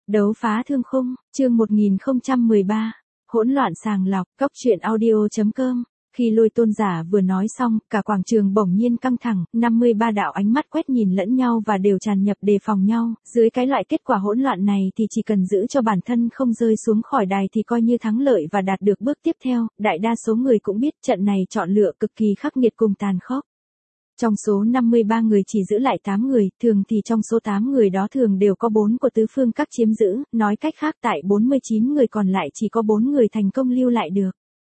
Đấu phá thương khung, chương 1013, hỗn loạn sàng lọc, Cốc Truyện Audio.com. Khi Lôi Tôn giả vừa nói xong, cả quảng trường bỗng nhiên căng thẳng, 53 đạo ánh mắt quét nhìn lẫn nhau và đều tràn nhập đề phòng nhau, dưới cái loại kết quả hỗn loạn này thì chỉ cần giữ cho bản thân không rơi xuống khỏi đài thì coi như thắng lợi và đạt được bước tiếp theo, đại đa số người cũng biết trận này chọn lựa cực kỳ khắc nghiệt cùng tàn khốc. Trong số 53 người chỉ giữ lại 8 người, thường thì trong số 8 người đó thường đều có 4 của tứ phương các chiếm giữ, nói cách khác tại 49 người còn lại chỉ có 4 người thành công lưu lại được.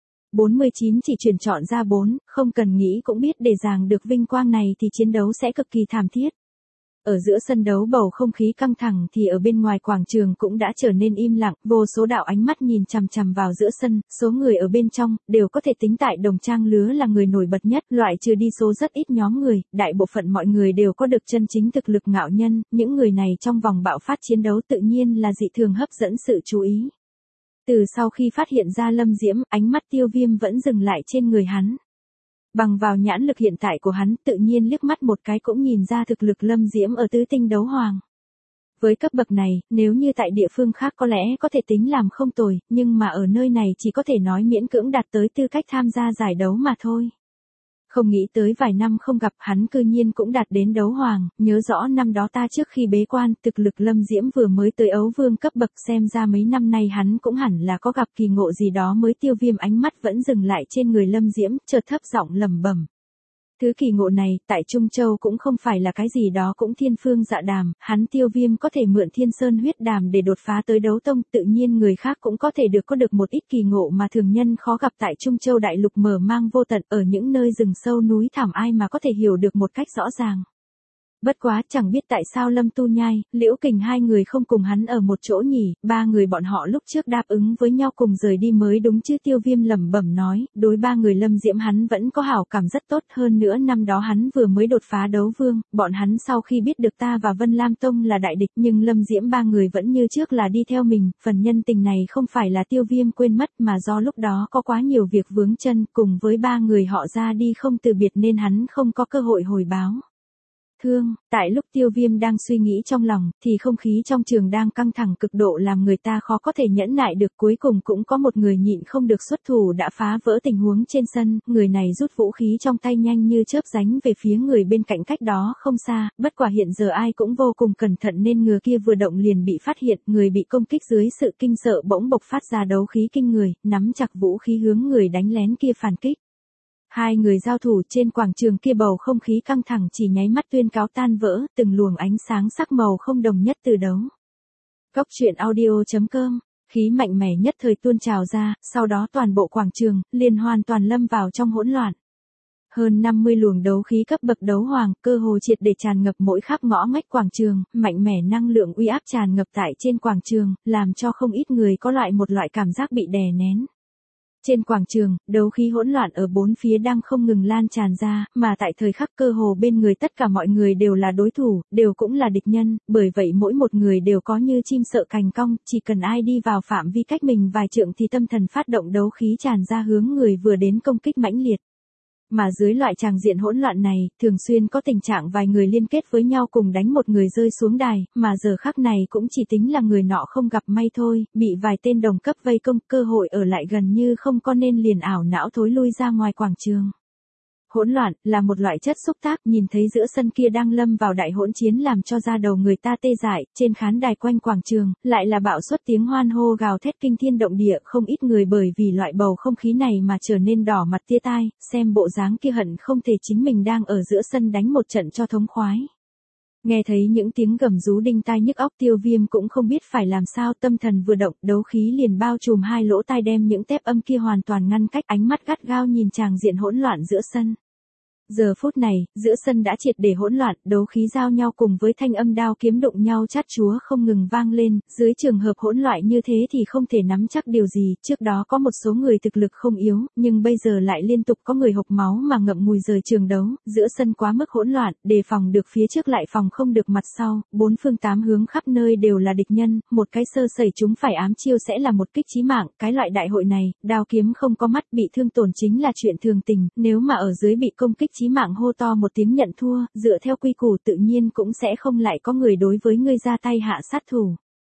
49 chỉ chuyển chọn ra 4, không cần nghĩ cũng biết để giành được vinh quang này thì chiến đấu sẽ cực kỳ thảm thiết. Ở giữa sân đấu bầu không khí căng thẳng thì ở bên ngoài quảng trường cũng đã trở nên im lặng, vô số đạo ánh mắt nhìn chằm chằm vào giữa sân, số người ở bên trong đều có thể tính tại đồng trang lứa là người nổi bật nhất, loại trừ đi số rất ít nhóm người, đại bộ phận mọi người đều có được chân chính thực lực ngạo nhân, những người này trong vòng bạo phát chiến đấu tự nhiên là dị thường hấp dẫn sự chú ý. Từ sau khi phát hiện ra Lâm Diễm, ánh mắt Tiêu Viêm vẫn dừng lại trên người hắn. Bằng vào nhãn lực hiện tại của hắn, tự nhiên liếc mắt một cái cũng nhìn ra thực lực Lâm Diễm ở tứ tinh đấu hoàng. Với cấp bậc này, nếu như tại địa phương khác có lẽ có thể tính làm không tồi, nhưng mà ở nơi này chỉ có thể nói miễn cưỡng đạt tới tư cách tham gia giải đấu mà thôi. Không nghĩ tới vài năm không gặp hắn cư nhiên cũng đạt đến đấu hoàng, nhớ rõ năm đó ta trước khi bế quan, thực lực Lâm Diễm vừa mới tới ấu vương cấp bậc, xem ra mấy năm nay hắn cũng hẳn là có gặp kỳ ngộ gì đó mới. Tiêu Viêm ánh mắt vẫn dừng lại trên người Lâm Diễm, chợt thấp giọng lẩm bẩm. Thứ kỳ ngộ này, tại Trung Châu cũng không phải là cái gì đó cũng thiên phương dạ đàm, hắn Tiêu Viêm có thể mượn Thiên Sơn huyết đàm để đột phá tới đấu tông, tự nhiên người khác cũng có thể có được một ít kỳ ngộ mà thường nhân khó gặp tại Trung Châu đại lục mở mang vô tận, ở những nơi rừng sâu núi thẳm ai mà có thể hiểu được một cách rõ ràng. Bất quá chẳng biết tại sao Lâm Tu Nhai, Liễu Kình hai người không cùng hắn ở một chỗ nhỉ, ba người bọn họ lúc trước đáp ứng với nhau cùng rời đi mới đúng chứ. Tiêu Viêm lẩm bẩm nói, đối ba người Lâm Diễm hắn vẫn có hảo cảm rất tốt, hơn nữa năm đó hắn vừa mới đột phá đấu vương, bọn hắn sau khi biết được ta và Vân Lam Tông là đại địch nhưng Lâm Diễm ba người vẫn như trước là đi theo mình, phần nhân tình này không phải là Tiêu Viêm quên mất mà do lúc đó có quá nhiều việc vướng chân, cùng với ba người họ ra đi không từ biệt nên hắn không có cơ hội hồi báo. Tại lúc Tiêu Viêm đang suy nghĩ trong lòng, thì không khí trong trường đang căng thẳng cực độ làm người ta khó có thể nhẫn nại được, cuối cùng cũng có một người nhịn không được xuất thủ đã phá vỡ tình huống trên sân, người này rút vũ khí trong tay nhanh như chớp đánh về phía người bên cạnh cách đó không xa, bất quả hiện giờ ai cũng vô cùng cẩn thận nên ngừa kia vừa động liền bị phát hiện, người bị công kích dưới sự kinh sợ bỗng bộc phát ra đấu khí kinh người, nắm chặt vũ khí hướng người đánh lén kia phản kích. Hai người giao thủ trên quảng trường kia, bầu không khí căng thẳng chỉ nháy mắt tuyên cáo tan vỡ, từng luồng ánh sáng sắc màu không đồng nhất từ đấu. Cốc Truyện Audio.com, khí mạnh mẽ nhất thời tuôn trào ra, sau đó toàn bộ quảng trường liền hoàn toàn lâm vào trong hỗn loạn. Hơn 50 luồng đấu khí cấp bậc đấu hoàng, cơ hồ triệt để tràn ngập mỗi khắp ngõ ngách quảng trường, mạnh mẽ năng lượng uy áp tràn ngập tại trên quảng trường, làm cho không ít người có một loại cảm giác bị đè nén. Trên quảng trường, đấu khí hỗn loạn ở bốn phía đang không ngừng lan tràn ra, mà tại thời khắc cơ hồ bên người tất cả mọi người đều là đối thủ, đều cũng là địch nhân, bởi vậy mỗi một người đều có như chim sợ cành cong, chỉ cần ai đi vào phạm vi cách mình vài trượng thì tâm thần phát động đấu khí tràn ra hướng người vừa đến công kích mãnh liệt. Mà dưới loại tràng diện hỗn loạn này, thường xuyên có tình trạng vài người liên kết với nhau cùng đánh một người rơi xuống đài, mà giờ khắc này cũng chỉ tính là người nọ không gặp may thôi, bị vài tên đồng cấp vây công, cơ hội ở lại gần như không có nên liền ảo não thối lui ra ngoài quảng trường. Hỗn loạn là một loại chất xúc tác, nhìn thấy giữa sân kia đang lâm vào đại hỗn chiến làm cho da đầu người ta tê dại, trên khán đài quanh quảng trường, lại là bạo suất tiếng hoan hô gào thét kinh thiên động địa, không ít người bởi vì loại bầu không khí này mà trở nên đỏ mặt tia tai, xem bộ dáng kia hận không thể chính mình đang ở giữa sân đánh một trận cho thống khoái. Nghe thấy những tiếng gầm rú đinh tai nhức óc, Tiêu Viêm cũng không biết phải làm sao, tâm thần vừa động, đấu khí liền bao trùm hai lỗ tai đem những tép âm kia hoàn toàn ngăn cách, ánh mắt gắt gao nhìn tràng diện hỗn loạn giữa sân. Giờ phút này, giữa sân đã triệt để hỗn loạn, đấu khí giao nhau cùng với thanh âm đao kiếm đụng nhau chát chúa không ngừng vang lên, dưới trường hợp hỗn loạn như thế thì không thể nắm chắc điều gì, trước đó có một số người thực lực không yếu, nhưng bây giờ lại liên tục có người hộc máu mà ngậm ngùi rời trường đấu, giữa sân quá mức hỗn loạn, đề phòng được phía trước lại phòng không được mặt sau, bốn phương tám hướng khắp nơi đều là địch nhân, một cái sơ sẩy chúng phải ám chiêu sẽ là một kích chí mạng, cái loại đại hội này, đao kiếm không có mắt bị thương tổn chính là chuyện thường tình, nếu mà ở dưới bị công kích chí mạng hô to một tiếng nhận thua, dựa theo quy củ tự nhiên cũng sẽ không lại có người đối với ngươi ra tay hạ sát thủ.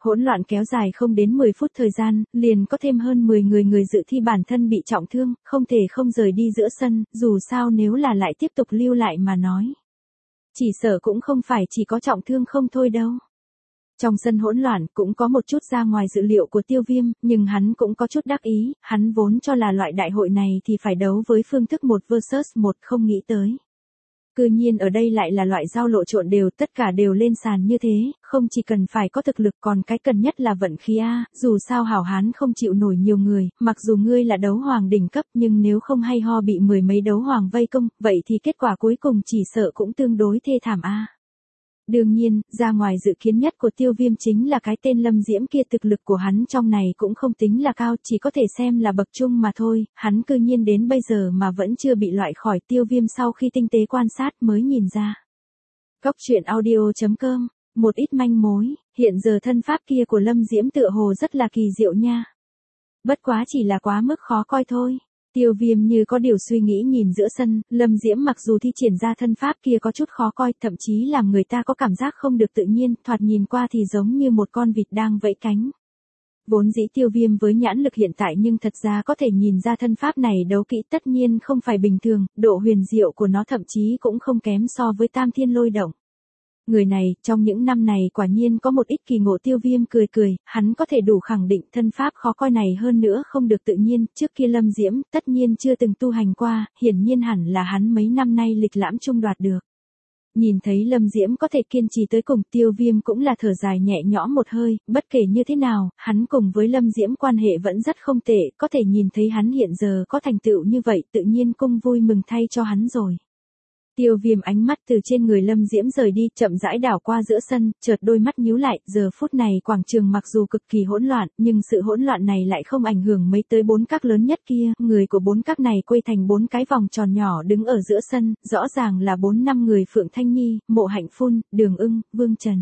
Hỗn loạn kéo dài không đến 10 phút thời gian, liền có thêm hơn 10 người dự thi bản thân bị trọng thương, không thể không rời đi giữa sân, dù sao nếu là lại tiếp tục lưu lại mà nói. Chỉ sợ cũng không phải chỉ có trọng thương không thôi đâu. Trong sân hỗn loạn cũng có một chút ra ngoài dự liệu của Tiêu Viêm, nhưng hắn cũng có chút đắc ý, hắn vốn cho là loại đại hội này thì phải đấu với phương thức 1 vs 1 không nghĩ tới. Cư nhiên ở đây lại là loại giao lộ trộn đều, tất cả đều lên sàn như thế, không chỉ cần phải có thực lực còn cái cần nhất là vận khí a, dù sao hảo hán không chịu nổi nhiều người, mặc dù ngươi là đấu hoàng đỉnh cấp nhưng nếu không hay ho bị mười mấy đấu hoàng vây công, vậy thì kết quả cuối cùng chỉ sợ cũng tương đối thê thảm a. Đương nhiên, ra ngoài dự kiến nhất của Tiêu Viêm chính là cái tên Lâm Diễm kia, thực lực của hắn trong này cũng không tính là cao, chỉ có thể xem là bậc trung mà thôi, hắn cư nhiên đến bây giờ mà vẫn chưa bị loại khỏi. Tiêu Viêm sau khi tinh tế quan sát mới nhìn ra. Cóc truyện audio.com, một ít manh mối, hiện giờ thân pháp kia của Lâm Diễm tựa hồ rất là kỳ diệu nha. Bất quá chỉ là quá mức khó coi thôi. Tiêu Viêm như có điều suy nghĩ nhìn giữa sân, Lâm Diễm mặc dù thi triển ra thân pháp kia có chút khó coi, thậm chí làm người ta có cảm giác không được tự nhiên, thoạt nhìn qua thì giống như một con vịt đang vẫy cánh. Vốn dĩ Tiêu Viêm với nhãn lực hiện tại nhưng thật ra có thể nhìn ra thân pháp này đấu kỹ tất nhiên không phải bình thường, độ huyền diệu của nó thậm chí cũng không kém so với Tam Thiên Lôi Động. Người này, trong những năm này quả nhiên có một ít kỳ ngộ. Tiêu Viêm cười cười, hắn có thể đủ khẳng định thân pháp khó coi này hơn nữa không được tự nhiên, trước kia Lâm Diễm tất nhiên chưa từng tu hành qua, hiển nhiên hẳn là hắn mấy năm nay lịch lãm chung đoạt được. Nhìn thấy Lâm Diễm có thể kiên trì tới cùng, Tiêu Viêm cũng là thở dài nhẹ nhõm một hơi, bất kể như thế nào, hắn cùng với Lâm Diễm quan hệ vẫn rất không tệ, có thể nhìn thấy hắn hiện giờ có thành tựu như vậy tự nhiên cũng vui mừng thay cho hắn rồi. Tiêu Viêm ánh mắt từ trên người Lâm Diễm rời đi, chậm rãi đảo qua giữa sân, chợt đôi mắt nhíu lại, giờ phút này quảng trường mặc dù cực kỳ hỗn loạn, nhưng sự hỗn loạn này lại không ảnh hưởng mấy tới 4 các lớn nhất kia, người của 4 các này quây thành 4 cái vòng tròn nhỏ đứng ở giữa sân, rõ ràng là 4-5 người: Phượng Thanh Nhi, Mộ Hạnh Phun, Đường Ưng, Vương Trần.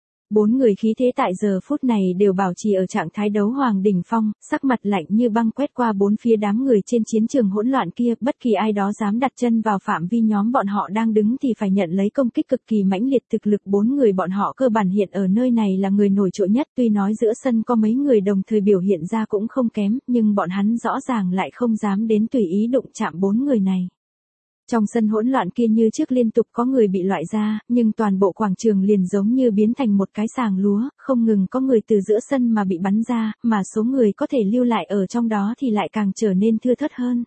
4 người khí thế tại giờ phút này đều bảo trì ở trạng thái đấu hoàng đỉnh phong, sắc mặt lạnh như băng quét qua bốn phía đám người trên chiến trường hỗn loạn kia, bất kỳ ai đó dám đặt chân vào phạm vi nhóm bọn họ đang đứng thì phải nhận lấy công kích cực kỳ mãnh liệt. Thực lực 4 người bọn họ cơ bản hiện ở nơi này là người nổi trội nhất, tuy nói giữa sân có mấy người đồng thời biểu hiện ra cũng không kém, nhưng bọn hắn rõ ràng lại không dám đến tùy ý đụng chạm 4 người này. Trong sân hỗn loạn kia như trước liên tục có người bị loại ra, nhưng toàn bộ quảng trường liền giống như biến thành một cái sàng lúa, không ngừng có người từ giữa sân mà bị bắn ra, mà số người có thể lưu lại ở trong đó thì lại càng trở nên thưa thớt hơn.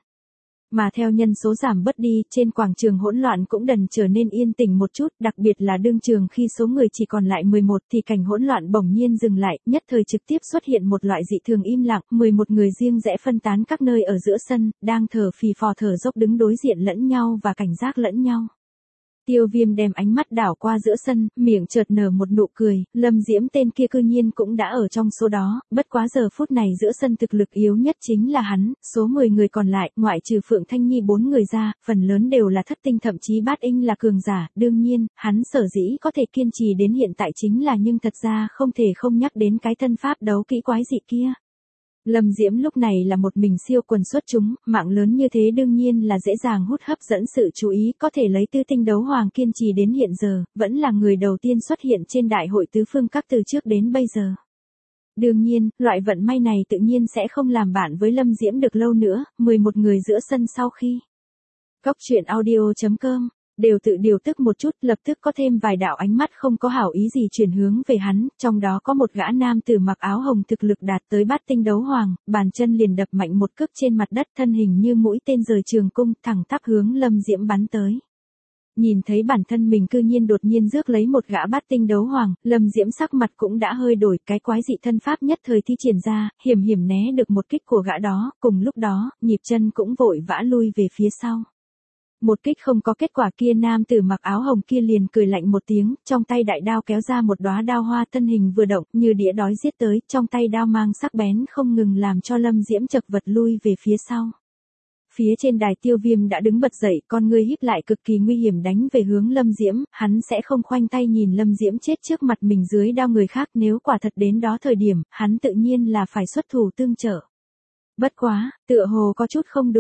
Mà theo nhân số giảm bớt đi, trên quảng trường hỗn loạn cũng dần trở nên yên tĩnh một chút, đặc biệt là đương trường khi số người chỉ còn lại 11 thì cảnh hỗn loạn bỗng nhiên dừng lại, nhất thời trực tiếp xuất hiện một loại dị thường im lặng, 11 người riêng rẽ phân tán các nơi ở giữa sân, đang thở phì phò thở dốc đứng đối diện lẫn nhau và cảnh giác lẫn nhau. Tiêu Viêm đem ánh mắt đảo qua giữa sân, miệng chợt nở một nụ cười, Lâm Diễm tên kia cư nhiên cũng đã ở trong số đó, bất quá giờ phút này giữa sân thực lực yếu nhất chính là hắn, số 10 người còn lại, ngoại trừ Phượng Thanh Nhi 4 người ra, phần lớn đều là thất tinh thậm chí bát tinh là cường giả, đương nhiên, hắn sở dĩ có thể kiên trì đến hiện tại chính là nhưng thật ra không thể không nhắc đến cái thân pháp đấu kỹ quái dị kia. Lâm Diễm lúc này là một mình siêu quần xuất chúng, mạng lớn như thế đương nhiên là dễ dàng hấp dẫn sự chú ý, có thể lấy tư tinh đấu hoàng kiên trì đến hiện giờ, vẫn là người đầu tiên xuất hiện trên đại hội tứ phương các từ trước đến bây giờ. Đương nhiên, loại vận may này tự nhiên sẽ không làm bạn với Lâm Diễm được lâu nữa, 11 người giữa sân sau khi Cóc truyện audio.com đều tự điều tức một chút, lập tức có thêm vài đạo ánh mắt không có hảo ý gì chuyển hướng về hắn, trong đó có một gã nam tử mặc áo hồng thực lực đạt tới bát tinh đấu hoàng, bàn chân liền đập mạnh một cước trên mặt đất, thân hình như mũi tên rời trường cung, thẳng tắp hướng Lâm Diễm bắn tới. Nhìn thấy bản thân mình cư nhiên đột nhiên rước lấy một gã bát tinh đấu hoàng, Lâm Diễm sắc mặt cũng đã hơi đổi, cái quái dị thân pháp nhất thời thi triển ra, hiểm hiểm né được một kích của gã đó, cùng lúc đó, nhịp chân cũng vội vã lui về phía sau. Một kích không có kết quả kia, nam tử mặc áo hồng kia liền cười lạnh một tiếng, trong tay đại đao kéo ra một đóa đao hoa, thân hình vừa động, như đĩa đói giết tới, trong tay đao mang sắc bén không ngừng làm cho Lâm Diễm chật vật lui về phía sau. Phía trên đài Tiêu Viêm đã đứng bật dậy, con ngươi híp lại cực kỳ nguy hiểm đánh về hướng Lâm Diễm, hắn sẽ không khoanh tay nhìn Lâm Diễm chết trước mặt mình dưới đao người khác, nếu quả thật đến đó thời điểm, hắn tự nhiên là phải xuất thủ tương trợ. Bất quá, tựa hồ có chút không đúng.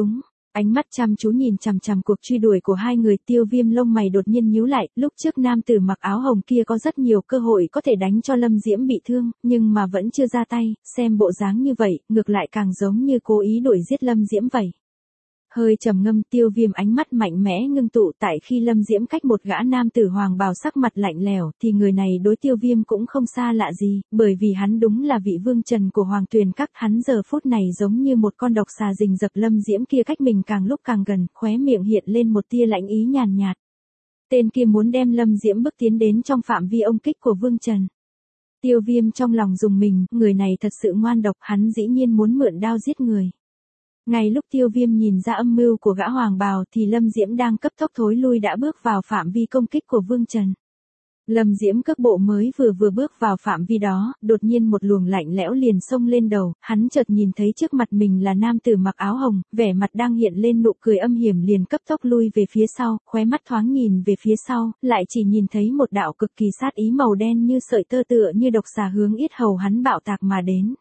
Ánh mắt chăm chú nhìn chằm chằm cuộc truy đuổi của hai người, Tiêu Viêm lông mày đột nhiên nhíu lại, lúc trước nam tử mặc áo hồng kia có rất nhiều cơ hội có thể đánh cho Lâm Diễm bị thương, nhưng mà vẫn chưa ra tay, xem bộ dáng như vậy, ngược lại càng giống như cố ý đuổi giết Lâm Diễm vậy. Hơi trầm ngâm, Tiêu Viêm ánh mắt mạnh mẽ ngưng tụ, tại khi Lâm Diễm cách một gã nam tử hoàng bào sắc mặt lạnh lẽo, thì người này đối Tiêu Viêm cũng không xa lạ gì, bởi vì hắn đúng là vị vương trần của Hoàng Tuyền Các, hắn giờ phút này giống như một con độc xà rình rập, Lâm Diễm kia cách mình càng lúc càng gần, khóe miệng hiện lên một tia lạnh ý nhàn nhạt. Tên kia muốn đem Lâm Diễm bước tiến đến trong phạm vi ông kích của vương trần. Tiêu Viêm trong lòng rùng mình, người này thật sự ngoan độc, hắn dĩ nhiên muốn mượn đao giết người. Ngay lúc Tiêu Viêm nhìn ra âm mưu của gã hoàng bào thì Lâm Diễm đang cấp tốc thối lui đã bước vào phạm vi công kích của Vương Trần. Lâm Diễm cước bộ mới vừa bước vào phạm vi đó, đột nhiên một luồng lạnh lẽo liền xông lên đầu, hắn chợt nhìn thấy trước mặt mình là nam tử mặc áo hồng, vẻ mặt đang hiện lên nụ cười âm hiểm, liền cấp tốc lui về phía sau, khóe mắt thoáng nhìn về phía sau, lại chỉ nhìn thấy một đạo cực kỳ sát ý màu đen như sợi tơ tựa như độc xà hướng yết hầu hắn bạo tạc mà đến.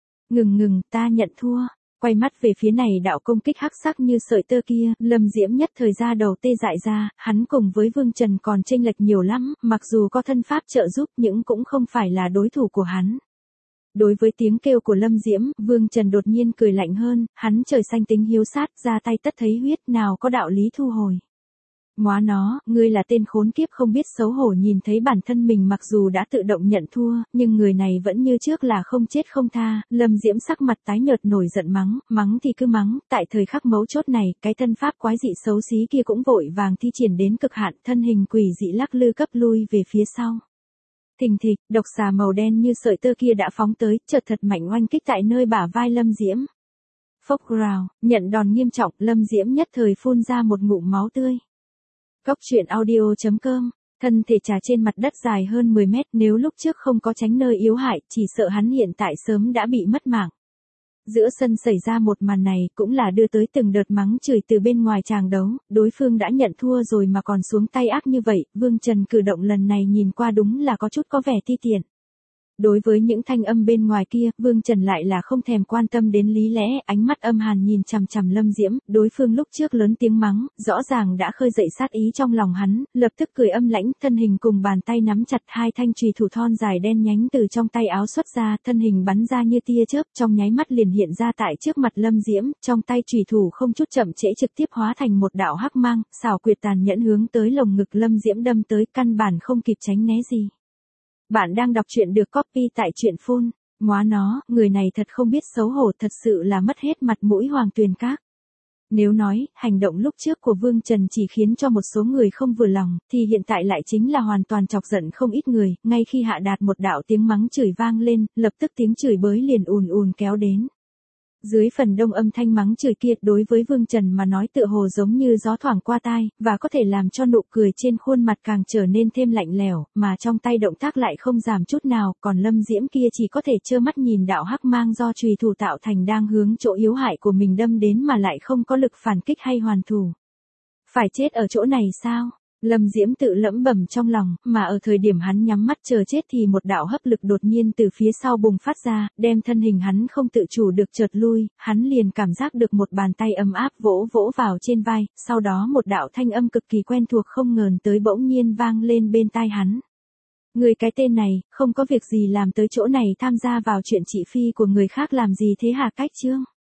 Ngừng, ta nhận thua. Quay mắt về phía này, đạo công kích hắc sắc như sợi tơ kia, Lâm Diễm nhất thời ra đầu tê dại ra, hắn cùng với Vương Trần còn chênh lệch nhiều lắm, mặc dù có thân pháp trợ giúp nhưng cũng không phải là đối thủ của hắn. Đối với tiếng kêu của Lâm Diễm, Vương Trần đột nhiên cười lạnh hơn, hắn trời xanh tính hiếu sát, ra tay tất thấy huyết, nào có đạo lý thu hồi. Móa nó, ngươi là tên khốn kiếp không biết xấu hổ. Nhìn thấy bản thân mình mặc dù đã tự động nhận thua, nhưng người này vẫn như trước là không chết không tha, Lâm Diễm sắc mặt tái nhợt nổi giận mắng thì cứ mắng, tại thời khắc mấu chốt này, cái thân pháp quái dị xấu xí kia cũng vội vàng thi triển đến cực hạn, thân hình quỷ dị lắc lư cấp lui về phía sau. Thình thịch, độc xà màu đen như sợi tơ kia đã phóng tới, chợt thật mạnh oanh kích tại nơi bả vai Lâm Diễm. Phốc rào, nhận đòn nghiêm trọng, Lâm Diễm nhất thời phun ra một ngụm máu tươi. Cốc truyện audio.com, thân thể trà trên mặt đất dài hơn 10 mét, nếu lúc trước không có tránh nơi yếu hại, chỉ sợ hắn hiện tại sớm đã bị mất mạng. Giữa sân xảy ra một màn này cũng là đưa tới từng đợt mắng chửi từ bên ngoài tràng đấu, đối phương đã nhận thua rồi mà còn xuống tay ác như vậy, Vương Trần cử động lần này nhìn qua đúng là có chút có vẻ ti tiện. Đối với những thanh âm bên ngoài kia, Vương Trần lại là không thèm quan tâm đến lý lẽ, ánh mắt âm hàn nhìn chằm chằm Lâm Diễm, đối phương lúc trước lớn tiếng mắng, rõ ràng đã khơi dậy sát ý trong lòng hắn, lập tức cười âm lãnh, thân hình cùng bàn tay nắm chặt hai thanh chùy thủ thon dài đen nhánh từ trong tay áo xuất ra, thân hình bắn ra như tia chớp, trong nháy mắt liền hiện ra tại trước mặt Lâm Diễm, trong tay chùy thủ không chút chậm trễ trực tiếp hóa thành một đạo hắc mang, xảo quyệt tàn nhẫn hướng tới lồng ngực Lâm Diễm đâm tới, căn bản không kịp tránh né gì. Bạn đang đọc truyện được copy tại truyện phone. Móa nó, người này thật không biết xấu hổ, thật sự là mất hết mặt mũi Hoàng Tuyền Các. Nếu nói, hành động lúc trước của Vương Trần chỉ khiến cho một số người không vừa lòng, thì hiện tại lại chính là hoàn toàn chọc giận không ít người, ngay khi hạ đạt một đạo tiếng mắng chửi vang lên, lập tức tiếng chửi bới liền ùn kéo đến. Dưới phần đông âm thanh mắng chửi kia, đối với Vương Trần mà nói tựa hồ giống như gió thoảng qua tai, và có thể làm cho nụ cười trên khuôn mặt càng trở nên thêm lạnh lẽo, mà trong tay động tác lại không giảm chút nào, còn Lâm Diễm kia chỉ có thể trơ mắt nhìn đạo hắc mang do chùy thủ tạo thành đang hướng chỗ yếu hại của mình đâm đến mà lại không có lực phản kích hay hoàn thủ. Phải chết ở chỗ này sao? Lâm Diễm tự lẩm bẩm trong lòng, mà ở thời điểm hắn nhắm mắt chờ chết thì một đạo hấp lực đột nhiên từ phía sau bùng phát ra, đem thân hình hắn không tự chủ được chợt lui, hắn liền cảm giác được một bàn tay ấm áp vỗ vào trên vai, sau đó một đạo thanh âm cực kỳ quen thuộc không ngờ tới bỗng nhiên vang lên bên tai hắn. Người cái tên này, không có việc gì làm tới chỗ này tham gia vào chuyện thị phi của người khác làm gì thế hả Cách Chương?